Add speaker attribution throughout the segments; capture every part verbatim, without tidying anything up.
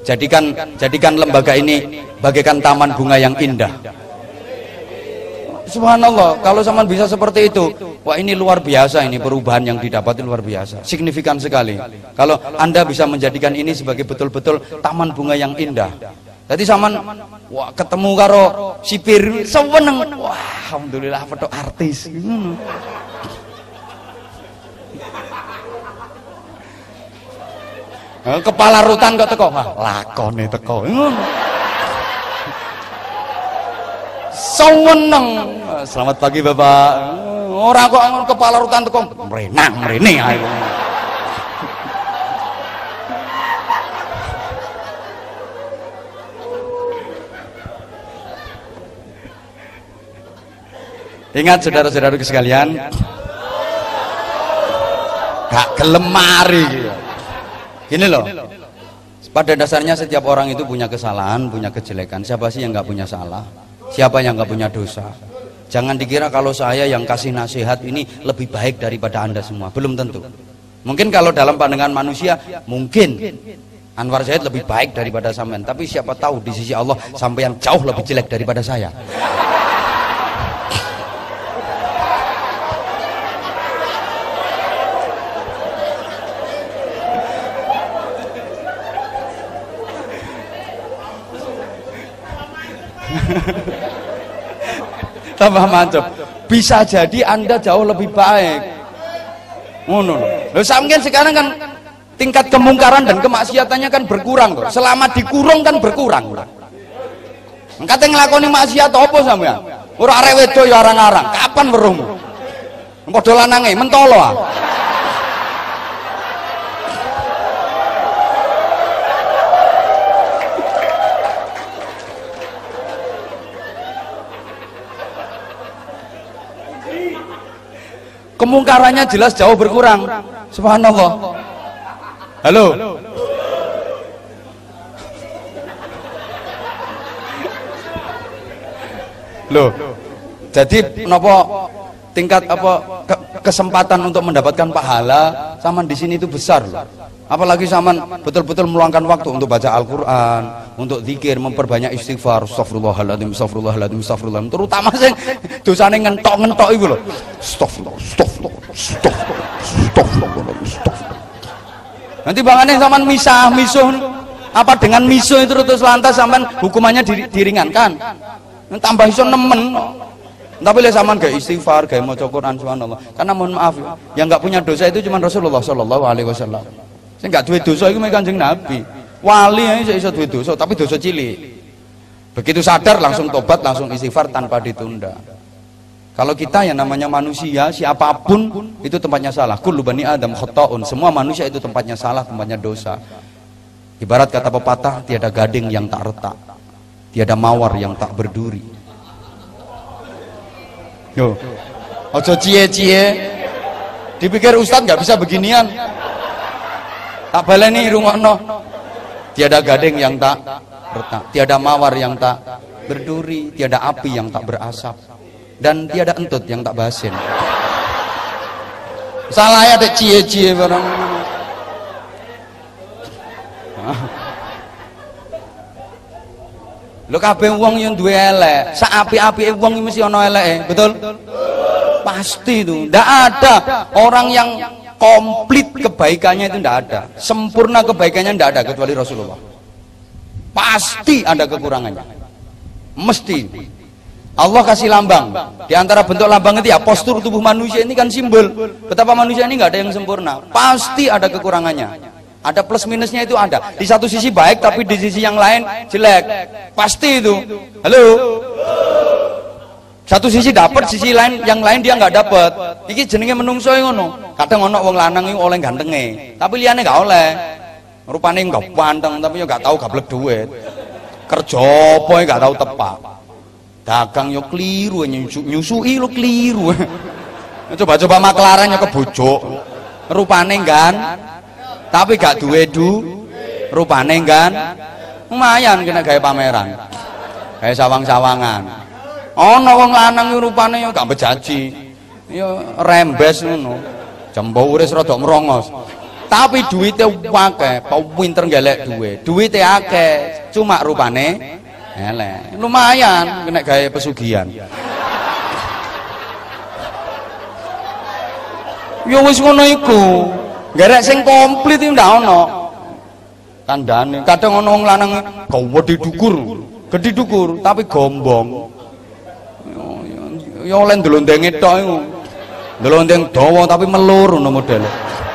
Speaker 1: Jadikan jadikan lembaga ini bagaikan taman bunga yang indah. Subhanallah, kalau zaman bisa seperti itu, wah ini luar biasa, ini perubahan yang didapat luar biasa, signifikan sekali. Kalau Anda bisa menjadikan ini sebagai betul-betul taman bunga yang indah. Jadi zaman wah ketemu karo sipir seweneng, wah alhamdulillah foto artis. Hmm. Kepala rutan kok teko, wah lakone teko. Hmm. Seweneng. Selamat pagi Bapak. Orang kok kepala rutan teko merenang merene ae. Ingat saudara-saudara sekalian, gak gelem mari gitu. Gini loh, pada dasarnya setiap orang itu punya kesalahan, punya kejelekan. Siapa sih yang gak punya salah? Siapa yang gak punya dosa? Jangan dikira kalau saya yang kasih nasihat ini lebih baik daripada Anda semua. Belum tentu. Mungkin kalau dalam pandangan manusia, mungkin Anwar Zaid lebih baik daripada sampean. Tapi siapa tahu di sisi Allah sampean jauh lebih jelek daripada saya. Tambah mantap. Bisa jadi Anda jauh lebih baik. Ngono lho. Lho sampeyan sekarang kan tingkat kemungkaran dan kemaksiatannya kan berkurang loh. Selama dikurung kan berkurang. Engkate nglakoni maksiat apa sampeyan? Ora arek wedok ya arang-arang. Kapan weruh? Padha lanange mentolo ah. Kemungkarannya jelas jauh berkurang. Subhanallah. Halo. Loh. Jadi nopo tingkat apa ke, kesempatan untuk mendapatkan pahala sama di sini itu besar loh. Apalagi zaman betul-betul meluangkan waktu untuk baca Al-Quran, untuk zikir, memperbanyak istighfar, astagfirullahaladzim, astagfirullahaladzim, astagfirullahaladzim. Terutama sing dosane ngentok-ngentok itu loh. Astagfirullah, astagfirullah, astagfirullah, astagfirullah, astagfirullah. Nanti bangane zaman misah, misuh, apa dengan misuh itu terus lantas sampean hukumannya diringankan. Tambah iso nemen. Tapi le zaman gak istighfar, gak maca Quran, subhanallah. Karena mohon maaf, yang gak punya dosa itu cuma Rasulullah sallallahu alaihi wasallam. Sing gak duwe dosa iku mek Kanjeng Nabi. Wali ae iso duwe dosa, tapi dosa cilik. Begitu sadar langsung tobat, langsung istighfar tanpa ditunda. Kalau kita yang namanya manusia, siapapun itu tempatnya salah. Kullu bani Adam khata'un. Semua manusia itu tempatnya salah, tempatnya dosa. Ibarat kata pepatah, tiada gading yang tak retak, tiada mawar yang tak berduri. Yo, ojo cie-cie. Dipikir Ustadz nggak bisa beginian. Tak baleni rungokno. Tiada gading yang tak retak, tiada mawar yang tak berduri, tiada api yang tak berasap, dan tiada entut yang tak basin. Salah ya dek cie-cie barang. Lho kabeh wong yang duwe elek, sak apik-apike wong mesti ana eleke, betul? Pasti itu. Ndak ada orang yang komplit kebaikannya itu ndak ada. Sempurna kebaikannya ndak ada kecuali Rasulullah. Pasti ada kekurangannya. Mesti. Allah kasih lambang. Di antara bentuk lambang itu ya postur tubuh manusia ini kan simbol betapa manusia ini nggak ada yang sempurna. Pasti ada kekurangannya. Ada plus minusnya itu ada. Di satu sisi baik tapi di sisi yang lain jelek. Pasti itu. Halo. Satu sisi dapat, sisi lain yang lain dia nggak dapat. Iki jenenge menungso ngono. Kadang ono wong lanang iki oleh gantenge, tapi liyane nggak oleh. Rupane nggak panteng tapi yo nggak tahu gablek duit. Kerja apa nggak tahu tepak. Dagang yo keliru, nyusui lo keliru. Coba-coba maklarannya ke bojo. Rupane kan tapi gak duwe du, rupane kan lumayan kena gawe pameran, gawe sawang-sawangan. Ana wong lanang rupane yo gak bejaji, yo rembes ngono, jembok uris rada merongos, tapi duitnya akeh, pinter golek duit. Duitnya akeh, cuma rupane elek. Lumayan kena gaya pesugihan. Ya wis ngono iku. Garek sing komplit iki ndak ono. Kandhane kadang ono wong lanang gede dukur, gede dukur tapi gombong. Ya oleh ndlondenge tok iku. Ndlondeng dawa tapi melur ngono modele.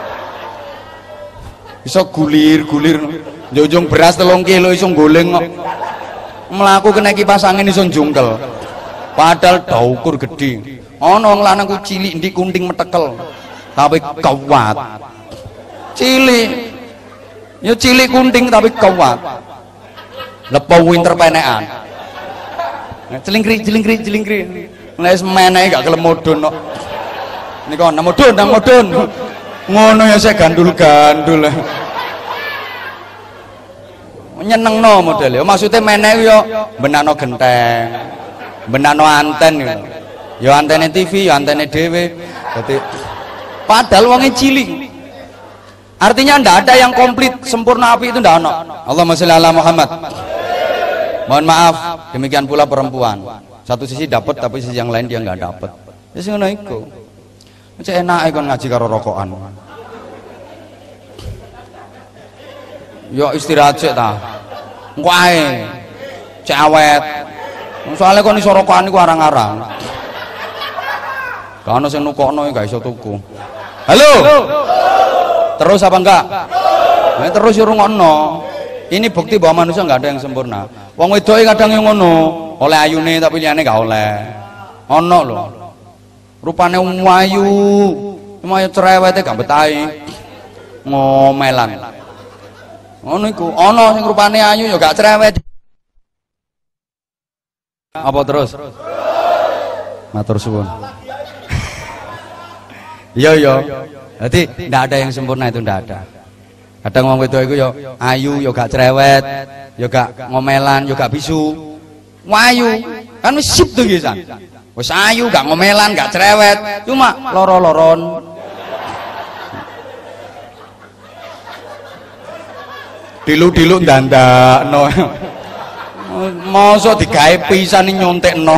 Speaker 1: Iso gulir-gulir, njunjung beras telung kilo iso goleng kok. Mlaku kena kipas angin iso njungkel. Padahal daukur gede. Ana wong lanang ku cilik ndi kunting metekel. Tapi kuat. Cilik. Ya cilik kunting tapi kuat. Lepo winter penekan. Celingkri celingkri celingkri. Nek meneh gak gelem mudhun kok. Nika nang mudhun nang mudhun. Ngono ya saya gandul-gandul. Nyenengno modele. Maksudnya meneh yo benano genteng. Benano anten yo. Ya antene T V, ya antene dhewe. Dadi padahal wonge cilik. Artinya ndak ada yang komplit sempurna api itu ndak ono. Allahumma sholli ala Muhammad. Mohon maaf, demikian pula perempuan. Satu sisi dapat tapi sisi yang lain dia nggak dapat. Wis ngono iku. Cek enake kon ngaji karo rokokan. Yo istirahat cek ta. Engko ae. Cek awet. Soale kon iso rokokan iku arang-arang. Gak ono sing nukokno gak iso tuku. Halo. Terus apa enggak? Nah, terus yo rungokno. Ini bukti bahwa manusia nggak ada yang sempurna. Wong wedoke kadang yang ngono, oleh ayune tapi liyane gak oleh. Ono lho. Rupane wayu, cuma cerewete gak betahi. Ngomelan. Ngono iku, ono sing rupane ayu ya gak cerewet. Apa terus? Matur suwun. Iya iya. Jadi ndak ada yang sempurna itu ndak ada. Kadang wong wedok iku ya ayu, ya gak cerewet, ya gak ngomelan, ya gak bisu. Wayu, kan wis sip to nggih San. Wis ayu, gak ngomelan, gak cerewet, cuma loro-loron. Dilu-dilu ndandakno. Mosok digawe pisan nyontekno.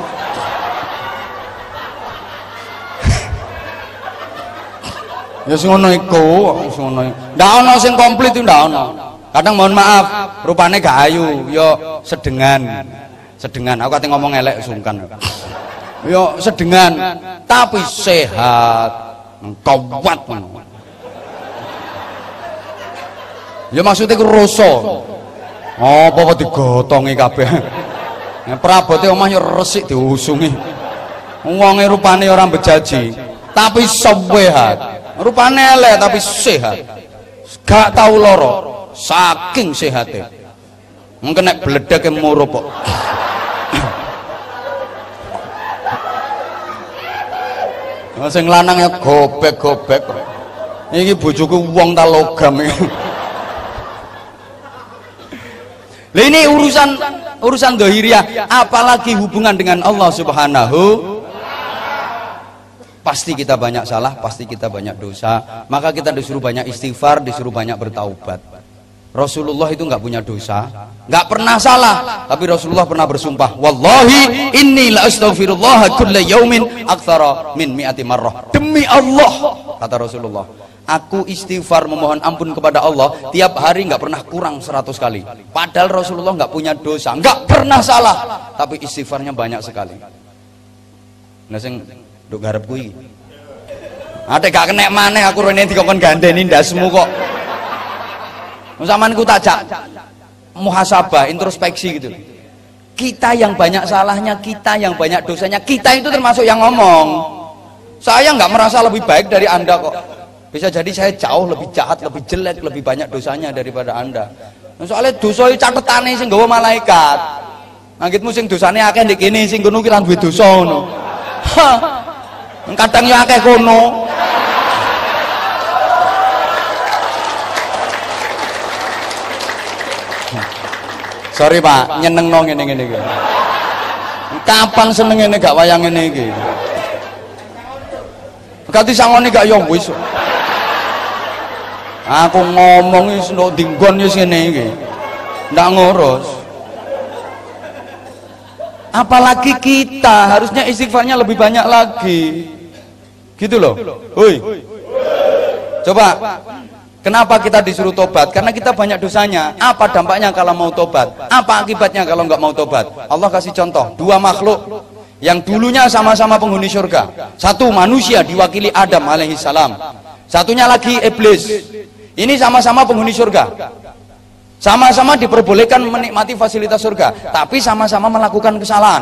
Speaker 1: Ya sing ngono iku, sing ngono. Ndak ono sing komplit itu ndak ono. Kadang mohon maaf, rupane gak ayu, yo sedengan. Sedengan, aku kate ngomong elek sungkan. Yo sedengan, tapi sehat, kuat. Ya maksudnya ku rasa. Oh, apa digotongi kabeh. Prabote omah yo resik diusungi. Wonge rupane ora bejaji, tapi sehat. Rupane elek tapi sehat. Gak tau loro, saking sehate. Mungkin nek bledeke murup kok. Sing lanang ya gobek-gobek. Iki bojoku wong ta logam iki. Lah ini urusan urusan dohiriah, apalagi hubungan dengan Allah Subhanahu. Pasti kita banyak salah, pasti kita banyak dosa. Maka kita disuruh banyak istighfar, disuruh banyak bertaubat. Rasulullah itu nggak punya dosa, nggak pernah salah, tapi Rasulullah pernah bersumpah, wallahi inni la astaghfirullah kulla yaumin aktsara min mi'ati marrah. Demi Allah, kata Rasulullah, aku istighfar memohon ampun kepada Allah tiap hari nggak pernah kurang seratus kali. Padahal Rasulullah nggak punya dosa, nggak pernah salah, tapi istighfarnya banyak sekali. Nah sing nduk garep kuwi. Ate gak kenek maneh aku rene dikon gandeni ndasmu kok. Sampeyan ku tajak muhasabah, introspeksi gitu. Kita yang banyak salahnya, kita yang banyak dosanya, kita itu termasuk yang ngomong. Saya nggak merasa lebih baik dari Anda kok. Bisa jadi saya jauh lebih jahat, lebih jelek, lebih banyak dosanya daripada Anda. Soalnya dosa iki catetane sing nggawa malaikat. Anggitmu sing dosane akeh ndek kene, sing ngono ki ra duwe dosa ngono. Kadang ya akeh kono. Sorry Pak, nyenengno ngene-ngene iki. Kapan seneng ngene gak wayang ngene iki. Ganti sangone gak yo wis. Aku ngomong wis ndok dinggon wis ngene iki. Ndak ngurus. Apalagi kita, harusnya istighfarnya lebih banyak lagi. Gitu loh. Hoi. Coba, kenapa kita disuruh tobat? Karena kita banyak dosanya. Apa dampaknya kalau mau tobat? Apa akibatnya kalau nggak mau tobat? Allah kasih contoh, dua makhluk yang dulunya sama-sama penghuni surga. Satu manusia diwakili Adam alaihissalam. Satunya lagi iblis. Ini sama-sama penghuni surga. Sama-sama diperbolehkan menikmati fasilitas surga, tapi sama-sama melakukan kesalahan.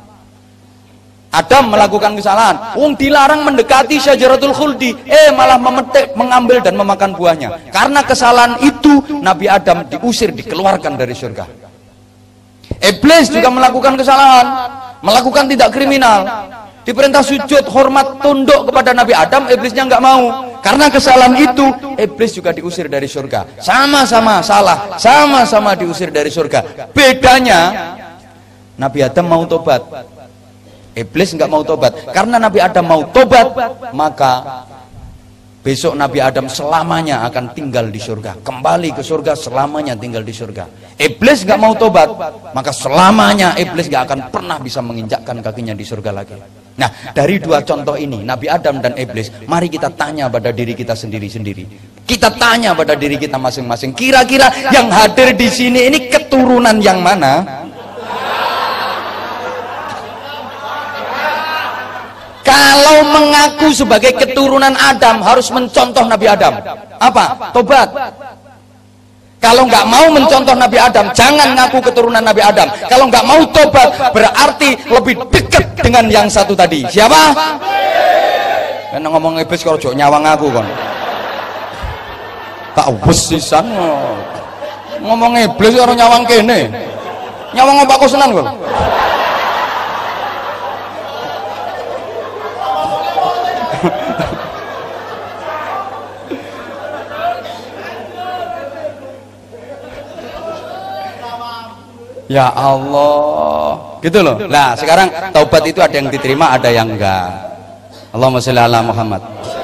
Speaker 1: Adam melakukan kesalahan, wong dilarang mendekati syajaratul khuldi, eh malah memetik, mengambil dan memakan buahnya. Karena kesalahan itu Nabi Adam diusir, dikeluarkan dari surga. Iblis juga melakukan kesalahan, melakukan tidak kriminal, diperintah sujud, hormat, tunduk kepada Nabi Adam, iblisnya nggak mau. Karena kesalahan itu, iblis juga diusir dari surga. Sama-sama salah, sama-sama diusir dari surga. Bedanya, Nabi Adam mau tobat, iblis nggak mau tobat. Karena Nabi Adam mau tobat, maka besok Nabi Adam selamanya akan tinggal di surga, kembali ke surga, selamanya tinggal di surga. Iblis nggak mau tobat, maka selamanya iblis nggak akan pernah bisa menginjakkan kakinya di surga lagi. Nah, dari dua contoh ini, Nabi Adam dan iblis, mari kita tanya pada diri kita sendiri-sendiri. Kita tanya pada diri kita masing-masing, kira-kira yang hadir di sini ini keturunan yang mana? Kalau mengaku sebagai keturunan Adam, harus mencontoh Nabi Adam. Apa? Tobat. Kalau nggak mau mencontoh Nabi Adam, jangan ngaku keturunan Nabi Adam. Kalau nggak mau tobat, berarti lebih dekat dengan yang satu tadi. Siapa? Karena ngomong iblis kalau jok nyawang aku kon. Tak wesisan ngomong iblis orang nyawang kene. Nyawang apa aku senang kon. Ya Allah, gitu loh. Nah, sekarang taubat itu ada yang diterima, ada yang enggak. Allahumma sholli ala Muhammad.